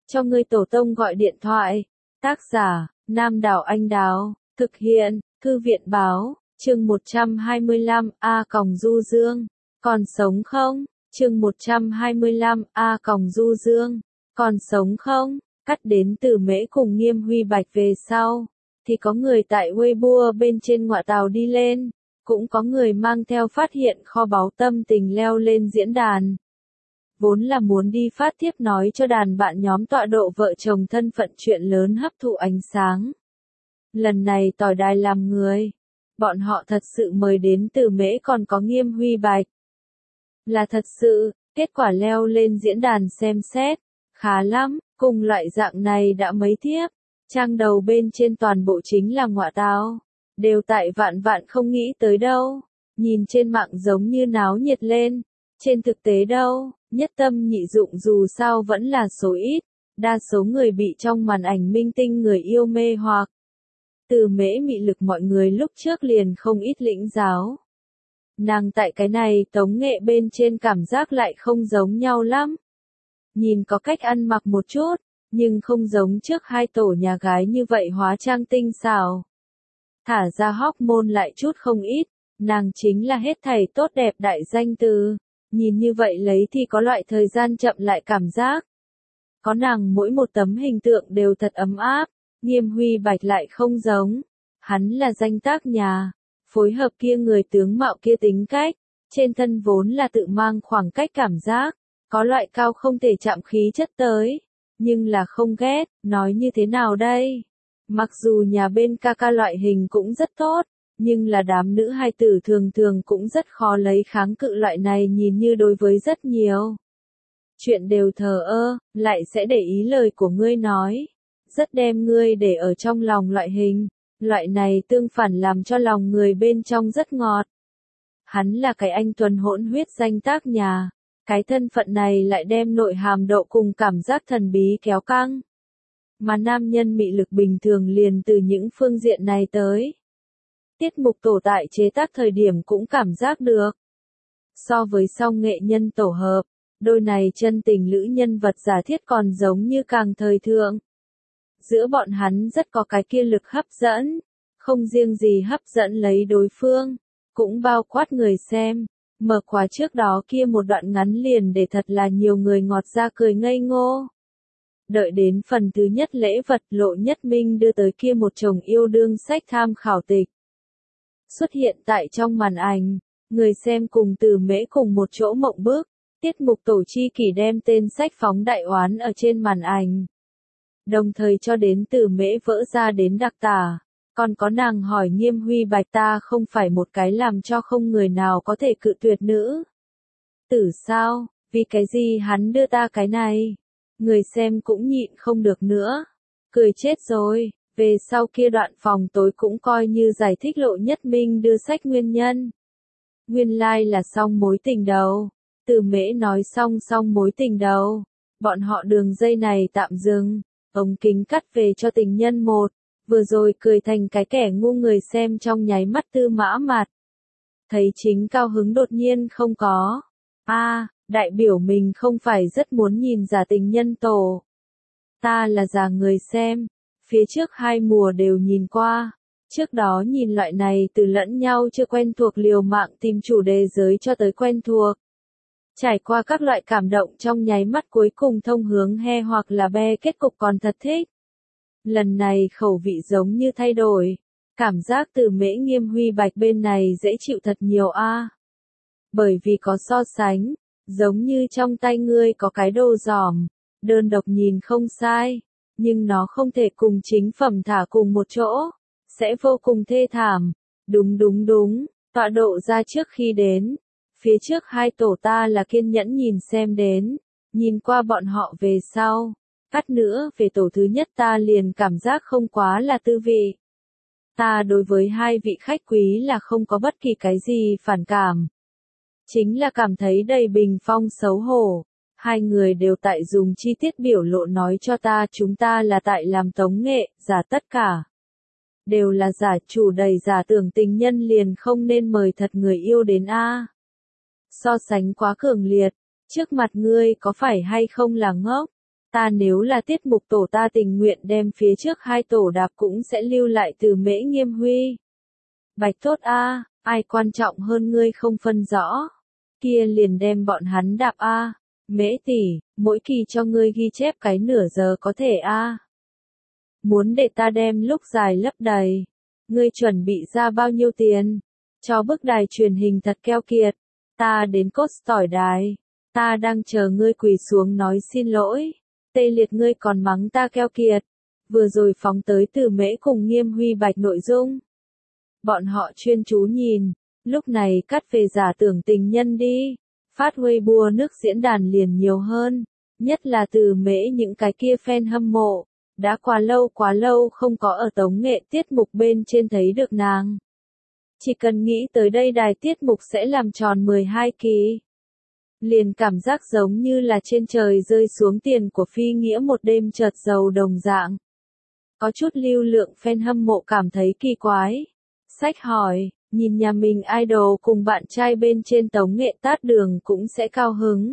cho ngươi tổ tông gọi điện thoại. Tác giả, Nam Đảo Anh Đào, thực hiện, Thư viện báo, chương 125, Du Dương, còn sống không? Chương 125, Du Dương, còn sống không? Cắt đến từ Mễ cùng Nghiêm Huy Bạch về sau, thì có người tại Weibo bên trên ngọa tàu đi lên, cũng có người mang theo phát hiện kho báu tâm tình leo lên diễn đàn. Vốn là muốn đi phát thiếp nói cho đàn bạn nhóm tọa độ vợ chồng thân phận chuyện lớn hấp thụ ánh sáng. Lần này tỏi đài làm người, bọn họ thật sự mời đến từ Mễ còn có Nghiêm Huy Bạch. Là thật sự, kết quả leo lên diễn đàn xem xét, khá lắm, cùng loại dạng này đã mấy thiếp, trang đầu bên trên toàn bộ chính là ngọa táo, đều tại vạn vạn không nghĩ tới đâu, nhìn trên mạng giống như náo nhiệt lên, trên thực tế đâu, nhất tâm nhị dụng dù sao vẫn là số ít, đa số người bị trong màn ảnh minh tinh người yêu mê hoặc. Từ Mễ mị lực mọi người lúc trước liền không ít lĩnh giáo. Nàng tại cái này tống nghệ bên trên cảm giác lại không giống nhau lắm. Nhìn có cách ăn mặc một chút, nhưng không giống trước hai tổ nhà gái như vậy hóa trang tinh xảo. Thả ra hormone lại chút không ít, nàng chính là hết thảy tốt đẹp đại danh từ. Nhìn như vậy lấy thì có loại thời gian chậm lại cảm giác. Có nàng mỗi một tấm hình tượng đều thật ấm áp, Nghiêm Huy Bạch lại không giống. Hắn là danh tác nhà, phối hợp kia người tướng mạo kia tính cách, trên thân vốn là tự mang khoảng cách cảm giác, có loại cao không thể chạm khí chất tới, nhưng là không ghét, nói như thế nào đây? Mặc dù nhà bên ca ca loại hình cũng rất tốt, nhưng là đám nữ hài tử thường thường cũng rất khó lấy kháng cự loại này nhìn như đối với rất nhiều chuyện đều thờ ơ, lại sẽ để ý lời của ngươi nói, rất đem ngươi để ở trong lòng loại hình, loại này tương phản làm cho lòng người bên trong rất ngọt. Hắn là cái anh tuần hỗn huyết danh tác nhà, cái thân phận này lại đem nội hàm độ cùng cảm giác thần bí kéo căng. Mà nam nhân mị lực bình thường liền từ những phương diện này tới. Tiết mục tổ tại chế tác thời điểm cũng cảm giác được. So với song nghệ nhân tổ hợp, đôi này chân tình lữ nhân vật giả thiết còn giống như càng thời thượng. Giữa bọn hắn rất có cái kia lực hấp dẫn, không riêng gì hấp dẫn lấy đối phương, cũng bao quát người xem. Mở khóa trước đó kia một đoạn ngắn liền để thật là nhiều người ngọt ra cười ngây ngô. Đợi đến phần thứ nhất lễ vật Lộ Nhất Minh đưa tới kia một chồng yêu đương sách tham khảo tịch. Xuất hiện tại trong màn ảnh, người xem cùng từ Mễ cùng một chỗ mộng bức, tiết mục tổ chi kỷ đem tên sách phóng đại oán ở trên màn ảnh. Đồng thời cho đến từ Mễ vỡ ra đến đặc tả, còn có nàng hỏi Nghiêm Huy Bạch ta không phải một cái làm cho không người nào có thể cự tuyệt nữ. Tử sao, vì cái gì hắn đưa ta cái này? Người xem cũng nhịn không được nữa. Cười chết rồi, về sau kia đoạn phòng tối cũng coi như giải thích Lộ Nhất Minh đưa sách nguyên nhân. Nguyên lai là xong mối tình đầu. Từ Mễ nói xong mối tình đầu. Bọn họ đường dây này tạm dừng. Ống kính cắt về cho tình nhân một. Vừa rồi cười thành cái kẻ ngu người xem trong nháy mắt Tư Mã mặt. Thấy chính cao hứng đột nhiên không có. Đại biểu mình không phải rất muốn nhìn giả tình nhân tổ. Ta là giả người xem. Phía trước hai mùa đều nhìn qua. Trước đó nhìn loại này từ lẫn nhau chưa quen thuộc liều mạng tìm chủ đề giới cho tới quen thuộc. Trải qua các loại cảm động trong nháy mắt cuối cùng thông hướng he hoặc là be kết cục còn thật thích. Lần này khẩu vị giống như thay đổi. Cảm giác từ Mễ Nghiêm Huy Bạch bên này dễ chịu thật nhiều Bởi vì có so sánh, giống như trong tay ngươi có cái đồ giỏm, đơn độc nhìn không sai, nhưng nó không thể cùng chính phẩm thả cùng một chỗ, sẽ vô cùng thê thảm. Đúng, tọa độ ra trước khi đến. Phía trước hai tổ ta là kiên nhẫn nhìn xem đến, nhìn qua bọn họ về sau. Cắt nữa về tổ thứ nhất ta liền cảm giác không quá là tư vị. Ta đối với hai vị khách quý là không có bất kỳ cái gì phản cảm. Chính là cảm thấy đầy bình phong xấu hổ. Hai người đều tại dùng chi tiết biểu lộ nói cho ta chúng ta là tại làm tống nghệ, giả tất cả. Đều là giả chủ đầy giả tưởng tình nhân liền không nên mời thật người yêu đến So sánh quá cường liệt, trước mặt ngươi có phải hay không là ngốc? Ta nếu là tiết mục tổ ta tình nguyện đem phía trước 2 tổ đạp cũng sẽ lưu lại Từ Mễ Nghiêm Huy. Bạch tốt a, ai quan trọng hơn ngươi không phân rõ. Kia liền đem bọn hắn đạp a. Mễ tỷ, mỗi kỳ cho ngươi ghi chép cái nửa giờ có thể a. Muốn để ta đem lúc dài lấp đầy. Ngươi chuẩn bị ra bao nhiêu tiền? Cho bức đài truyền hình thật keo kiệt. Ta đến cốt tỏi đài. Ta đang chờ ngươi quỳ xuống nói xin lỗi. Tê liệt ngươi còn mắng ta keo kiệt. Vừa rồi phóng tới Từ Mễ cùng Nghiêm Huy Bạch nội dung. Bọn họ chuyên chú nhìn. Lúc này cắt về giả tưởng tình nhân đi. Phát Weibo nước diễn đàn liền nhiều hơn. Nhất là Từ Mễ những cái kia fan hâm mộ. Đã quá lâu không có ở tống nghệ tiết mục bên trên thấy được nàng. Chỉ cần nghĩ tới đây đài tiết mục sẽ làm tròn 12 kỳ. Liền cảm giác giống như là trên trời rơi xuống tiền của phi nghĩa một đêm chợt giàu đồng dạng. Có chút lưu lượng fan hâm mộ cảm thấy kỳ quái. Sách hỏi, nhìn nhà mình idol cùng bạn trai bên trên tống nghệ tát đường cũng sẽ cao hứng.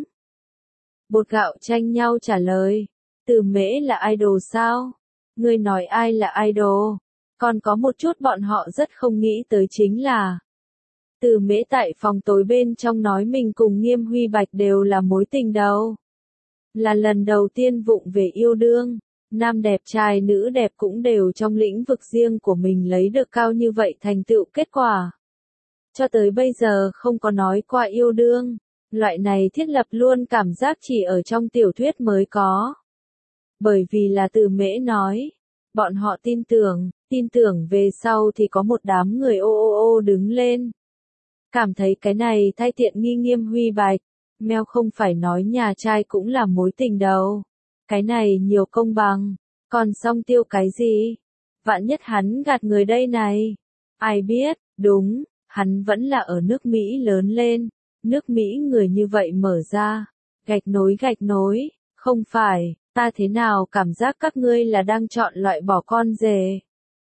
Bột gạo tranh nhau trả lời. Từ Mễ là idol sao? Ngươi nói ai là idol? Còn có một chút bọn họ rất không nghĩ tới chính là Từ Mễ tại phòng tối bên trong nói mình cùng Nghiêm Huy Bạch đều là mối tình đầu. Là lần đầu tiên vụng về yêu đương, nam đẹp trai nữ đẹp cũng đều trong lĩnh vực riêng của mình lấy được cao như vậy thành tựu kết quả. Cho tới bây giờ không có nói qua yêu đương, loại này thiết lập luôn cảm giác chỉ ở trong tiểu thuyết mới có. Bởi vì là Từ Mễ nói, bọn họ tin tưởng về sau thì có một đám người ô đứng lên. Cảm thấy cái này thay tiện nghi Nghiêm Huy Bạch, meo không phải nói nhà trai cũng là mối tình đầu. Cái này nhiều công bằng, còn song tiêu cái gì? Vạn nhất hắn gạt người đây này. Ai biết, đúng, hắn vẫn là ở nước Mỹ lớn lên, nước Mỹ người như vậy mở ra, gạch nối, không phải. Ta thế nào cảm giác các ngươi là đang chọn loại bỏ con rể.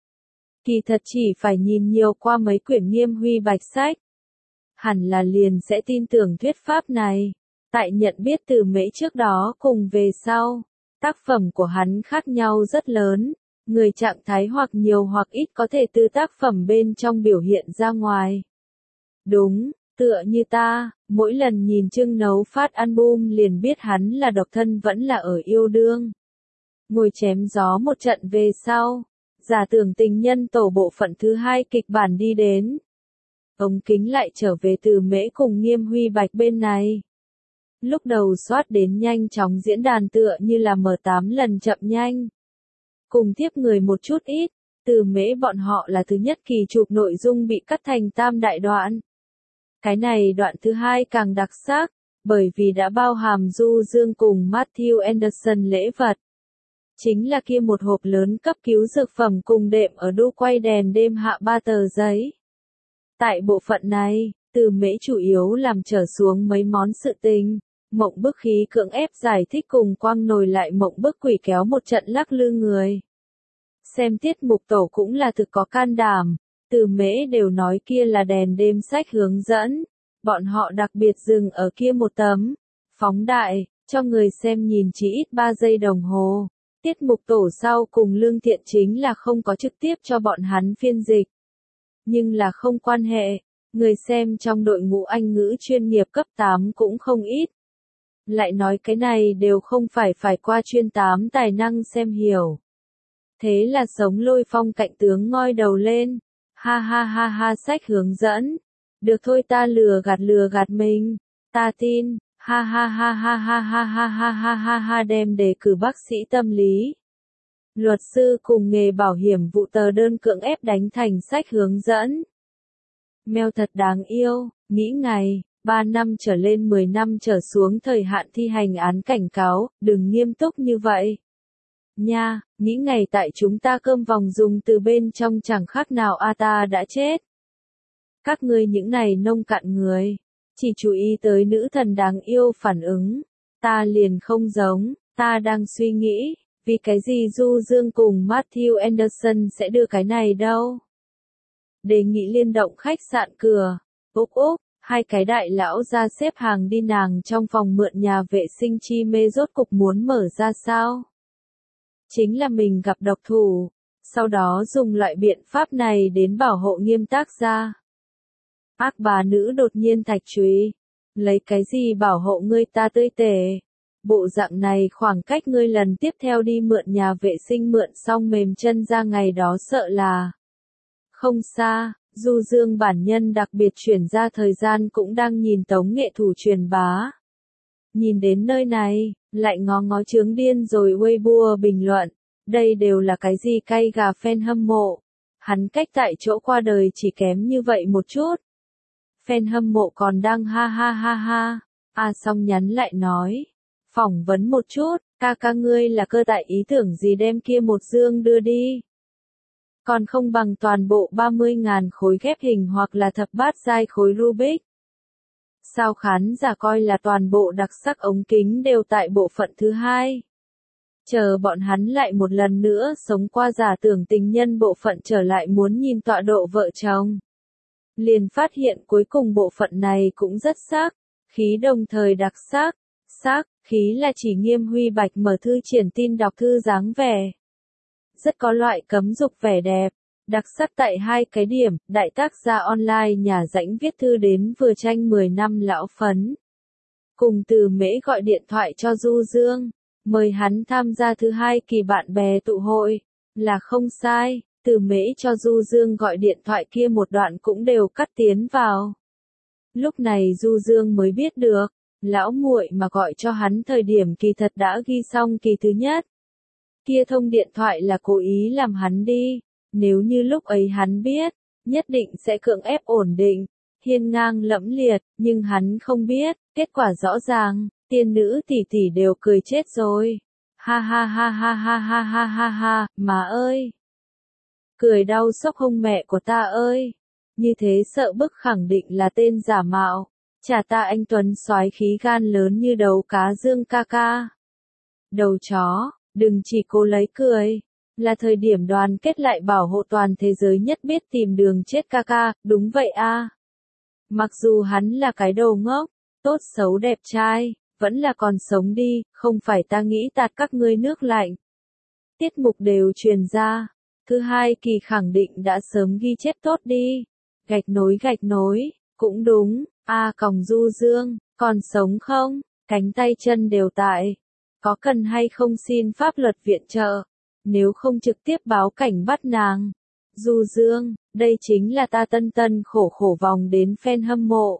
Kỳ thật chỉ phải nhìn nhiều qua mấy quyển Nghiêm Huy Bạch sách. Hẳn là liền sẽ tin tưởng thuyết pháp này. Tại nhận biết Từ Mễ trước đó cùng về sau. Tác phẩm của hắn khác nhau rất lớn. Người trạng thái hoặc nhiều hoặc ít có thể từ tác phẩm bên trong biểu hiện ra ngoài. Đúng, tựa như ta, mỗi lần nhìn Trương Nấu phát album liền biết hắn là độc thân vẫn là ở yêu đương. Ngồi chém gió một trận về sau, giả tưởng tình nhân tổ bộ phận thứ 2 kịch bản đi đến. Ống kính lại trở về Từ Mễ cùng Nghiêm Huy Bạch bên này. Lúc đầu soát đến nhanh chóng diễn đàn tựa như là M8 lần chậm nhanh. Cùng tiếp người một chút ít, Từ Mễ bọn họ là thứ nhất kỳ chụp nội dung bị cắt thành tam đại đoạn. Cái này đoạn thứ 2 càng đặc sắc, bởi vì đã bao hàm Du Dương cùng Matthew Anderson lễ vật. Chính là kia một hộp lớn cấp cứu dược phẩm cùng đệm ở đu quay đèn đêm hạ 3 tờ giấy. Tại bộ phận này, Từ Mễ chủ yếu làm trở xuống mấy món sự tình, mộng bức khí cưỡng ép giải thích cùng quăng nồi lại mộng bức quỷ kéo một trận lắc lư người. Xem tiết mục tổ cũng là thực có can đảm. Từ Mễ đều nói kia là đèn đêm sách hướng dẫn, bọn họ đặc biệt dừng ở kia một tấm, phóng đại, cho người xem nhìn chỉ ít 3 giây đồng hồ. Tiết mục tổ sau cùng Lương Thiện chính là không có trực tiếp cho bọn hắn phiên dịch. Nhưng là không quan hệ, người xem trong đội ngũ Anh ngữ chuyên nghiệp cấp 8 cũng không ít. Lại nói cái này đều không phải qua chuyên 8 tài năng xem hiểu. Thế là sống lôi phong cạnh tướng ngoi đầu lên. Ha sách hướng dẫn. Được thôi ta lừa gạt mình. Ta tin. Ha đem đề cử bác sĩ tâm lý. Luật sư cùng nghề bảo hiểm vụ tờ đơn cưỡng ép đánh thành sách hướng dẫn. Mèo thật đáng yêu, nghĩ ngày, 3 năm trở lên 10 năm trở xuống thời hạn thi hành án cảnh cáo, đừng nghiêm túc như vậy. Nha, nghĩ ngày tại chúng ta cơm vòng dùng từ bên trong chẳng khác nào ta đã chết. Các ngươi những này nông cạn người, chỉ chú ý tới nữ thần đáng yêu phản ứng, ta liền không giống, ta đang suy nghĩ, vì cái gì Du Dương cùng Matthew Anderson sẽ đưa cái này đâu. Đề nghị liên động khách sạn cửa, Úc, Hai cái đại lão ra xếp hàng đi nàng trong phòng mượn nhà vệ sinh chi mê rốt cục muốn mở ra sao? Chính là mình gặp độc thủ, sau đó dùng loại biện pháp này đến bảo hộ Nghiêm Tác Gia. Ác bà nữ đột nhiên thạch truy, lấy cái gì bảo hộ ngươi ta tươi tề? Bộ dạng này khoảng cách ngươi lần tiếp theo đi mượn nhà vệ sinh mượn xong mềm chân ra ngày đó sợ là không xa. Du Dương bản nhân đặc biệt chuyển ra thời gian cũng đang nhìn tống nghệ thủ truyền bá. Nhìn đến nơi này, lại ngó ngó chướng điên rồi Weibo bình luận, đây đều là cái gì cay gà fan hâm mộ. Hắn cách tại chỗ qua đời chỉ kém như vậy một chút. Fan hâm mộ còn đang ha ha ha ha. Xong nhắn lại nói, phỏng vấn một chút, ca ngươi là cơ tại ý tưởng gì đem kia một dương đưa đi. Còn không bằng toàn bộ 30.000 khối ghép hình hoặc là thập bát giai khối Rubik. Sao khán giả coi là toàn bộ đặc sắc ống kính đều tại bộ phận thứ hai. Chờ bọn hắn lại một lần nữa sống qua giả tưởng tình nhân bộ phận trở lại muốn nhìn tọa độ vợ chồng. Liền phát hiện cuối cùng bộ phận này cũng rất sắc, khí đồng thời đặc sắc. Sắc, khí là chỉ Nghiêm Huy Bạch mở thư triển tin đọc thư dáng vẻ. Rất có loại cấm dục vẻ đẹp, đặc sắc tại hai cái điểm, đại tác gia online nhà rãnh viết thư đến vừa tranh 10 năm lão phấn. Cùng Từ Mễ gọi điện thoại cho Du Dương, mời hắn tham gia thứ hai kỳ bạn bè tụ hội, là không sai, Từ Mễ cho Du Dương gọi điện thoại kia một đoạn cũng đều cắt tiến vào. Lúc này Du Dương mới biết được, lão muội mà gọi cho hắn thời điểm kỳ thật đã ghi xong kỳ thứ nhất. Kia thông điện thoại là cố ý làm hắn đi, nếu như lúc ấy hắn biết, nhất định sẽ cưỡng ép ổn định, hiên ngang lẫm liệt, nhưng hắn không biết, kết quả rõ ràng, tiên nữ tỷ tỷ đều cười chết rồi. Ha ha ha ha ha ha ha ha ha, mà ơi! Cười đau sốc hông mẹ của ta ơi! Như thế sợ bức khẳng định là tên giả mạo, chả ta anh Tuấn soái khí gan lớn như đầu cá Dương ca ca. Đầu chó! Đừng chỉ cố lấy cười, là thời điểm đoàn kết lại bảo hộ toàn thế giới nhất biết tìm đường chết ca ca, đúng vậy a. Mặc dù hắn là cái đầu ngốc, tốt xấu đẹp trai, vẫn là còn sống đi, không phải ta nghĩ tạt các ngươi nước lạnh. Tiết mục đều truyền ra, thứ hai kỳ khẳng định đã sớm ghi chép tốt đi. Gạch nối, cũng đúng, còng Du Dương, còn sống không, cánh tay chân đều tại. Có cần hay không xin pháp luật viện trợ, nếu không trực tiếp báo cảnh bắt nàng. Du Dương, đây chính là ta tân khổ vòng đến fan hâm mộ.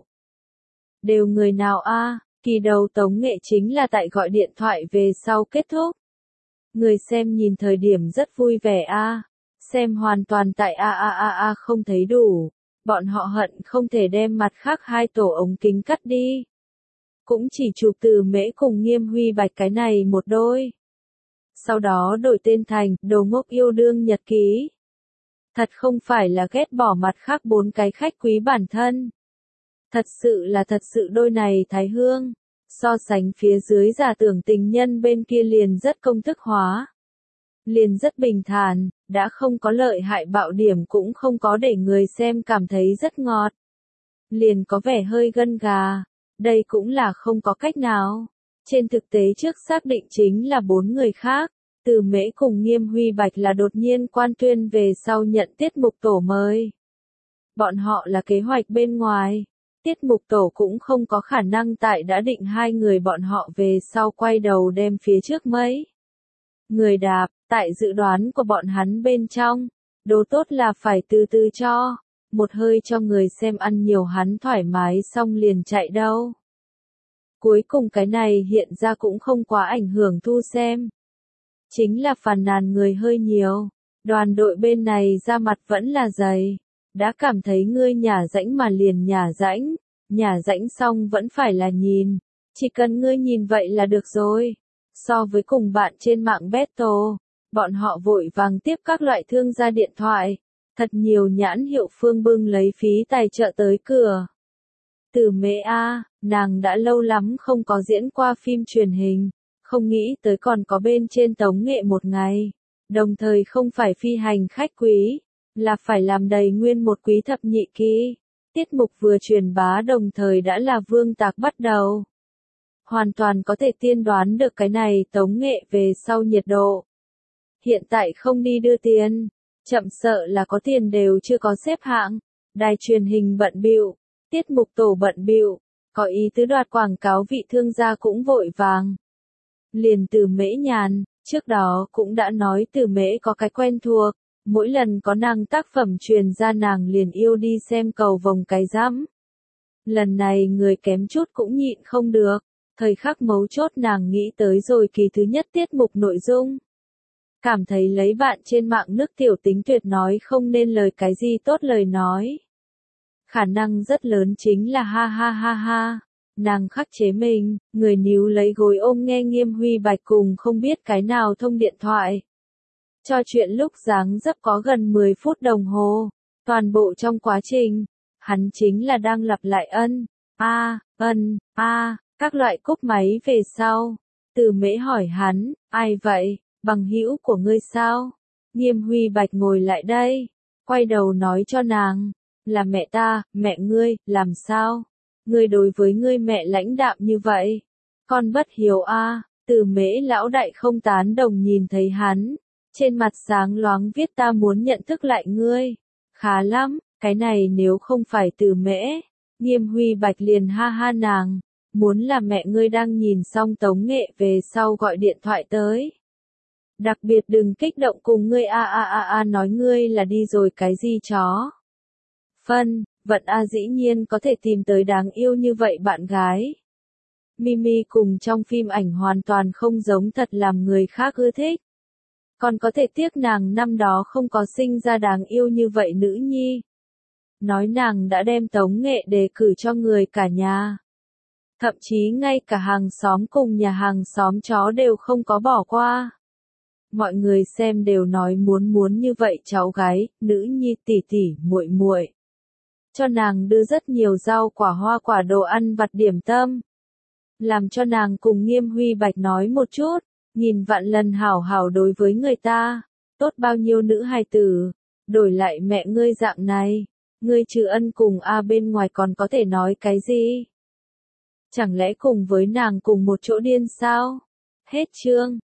Đều người nào kỳ đầu tống nghệ chính là tại gọi điện thoại về sau kết thúc. Người xem nhìn thời điểm rất vui vẻ xem hoàn toàn tại không thấy đủ, bọn họ hận không thể đem mặt khác hai tổ ống kính cắt đi. Cũng chỉ chụp Từ Mễ cùng Nghiêm Huy Bạch cái này một đôi. Sau đó đổi tên thành Đồ Ngốc Yêu Đương Nhật Ký. Thật không phải là ghét bỏ mặt khác bốn cái khách quý bản thân. Thật sự đôi này thái hương. So sánh phía dưới giả tưởng tình nhân bên kia liền rất công thức hóa. Liền rất bình thản, đã không có lợi hại bạo điểm cũng không có để người xem cảm thấy rất ngọt. Liền có vẻ hơi gân gà. Đây cũng là không có cách nào. Trên thực tế trước xác định chính là 4 người khác, Từ Mễ cùng Nghiêm Huy Bạch là đột nhiên quan tuyên về sau nhận tiết mục tổ mời. Bọn họ là kế hoạch bên ngoài, tiết mục tổ cũng không có khả năng tại đã định hai người bọn họ về sau quay đầu đem phía trước mấy. Người đạp, tại dự đoán của bọn hắn bên trong, đồ tốt là phải từ từ cho. Một hơi cho người xem ăn nhiều hắn thoải mái xong liền chạy đâu. Cuối cùng cái này hiện ra cũng không quá ảnh hưởng thu xem. Chính là phàn nàn người hơi nhiều. Đoàn đội bên này ra mặt vẫn là dày. Đã cảm thấy ngươi nhả rãnh mà liền nhả rãnh xong vẫn phải là nhìn. Chỉ cần ngươi nhìn vậy là được rồi. So với cùng bạn trên mạng battle, bọn họ vội vàng tiếp các loại thương gia điện thoại. Thật nhiều nhãn hiệu phương bưng lấy phí tài trợ tới cửa. Từ Mễ nàng đã lâu lắm không có diễn qua phim truyền hình, không nghĩ tới còn có bên trên tống nghệ một ngày. Đồng thời không phải phi hành khách quý, là phải làm đầy nguyên một quý thập nhị kỳ. Tiết mục vừa truyền bá đồng thời đã là vương tạc bắt đầu. Hoàn toàn có thể tiên đoán được cái này tống nghệ về sau nhiệt độ. Hiện tại không đi đưa tiền, chậm sợ là có tiền đều chưa có xếp hạng. Đài truyền hình bận bịu, tiết mục tổ bận bịu, có ý tứ đoạt quảng cáo vị thương gia cũng vội vàng. Liền Từ Mễ Nhàn, trước đó cũng đã nói Từ Mễ có cái quen thuộc, mỗi lần có nàng tác phẩm truyền ra nàng liền yêu đi xem cầu vồng cái rắm. Lần này người kém chút cũng nhịn không được, thời khắc mấu chốt nàng nghĩ tới rồi kỳ thứ nhất tiết mục nội dung. Cảm thấy lấy bạn trên mạng nước tiểu tính tuyệt nói không nên lời cái gì tốt lời nói. Khả năng rất lớn chính là ha ha ha ha. Nàng khắc chế mình, người níu lấy gối ôm nghe Nghiêm Huy Bạch cùng không biết cái nào thông điện thoại. Trò chuyện lúc dáng dấp có gần 10 phút đồng hồ. Toàn bộ trong quá trình, hắn chính là đang lặp lại các loại cúp máy về sau. Từ Mễ hỏi hắn, ai vậy, bằng hữu của ngươi sao? Nghiêm Huy Bạch ngồi lại đây, quay đầu nói cho nàng, là mẹ ta, mẹ ngươi, làm sao? Ngươi đối với ngươi mẹ lãnh đạm như vậy. Con bất hiếu a. Từ Mễ lão đại không tán đồng nhìn thấy hắn, trên mặt sáng loáng viết ta muốn nhận thức lại ngươi. Khá lắm, cái này nếu không phải Từ Mễ. Nghiêm Huy Bạch liền ha ha nàng, muốn là mẹ ngươi đang nhìn xong tống nghệ về sau gọi điện thoại tới. Đặc biệt đừng kích động cùng ngươi nói ngươi là đi rồi cái gì chó. Vận dĩ nhiên có thể tìm tới đáng yêu như vậy bạn gái. Mimi cùng trong phim ảnh hoàn toàn không giống thật làm người khác ưa thích. Còn có thể tiếc nàng năm đó không có sinh ra đáng yêu như vậy nữ nhi. Nói nàng đã đem tống nghệ đề cử cho người cả nhà. Thậm chí ngay cả hàng xóm cùng nhà hàng xóm chó đều không có bỏ qua. Mọi người xem đều nói muốn như vậy cháu gái, nữ nhi tỷ tỷ, muội muội. Cho nàng đưa rất nhiều rau quả hoa quả đồ ăn vặt điểm tâm. Làm cho nàng cùng Nghiêm Huy Bạch nói một chút, nhìn vạn lần hảo hảo đối với người ta, tốt bao nhiêu nữ hài tử, đổi lại mẹ ngươi dạng này, ngươi trừ ân cùng bên ngoài còn có thể nói cái gì? Chẳng lẽ cùng với nàng cùng một chỗ điên sao? Hết chương.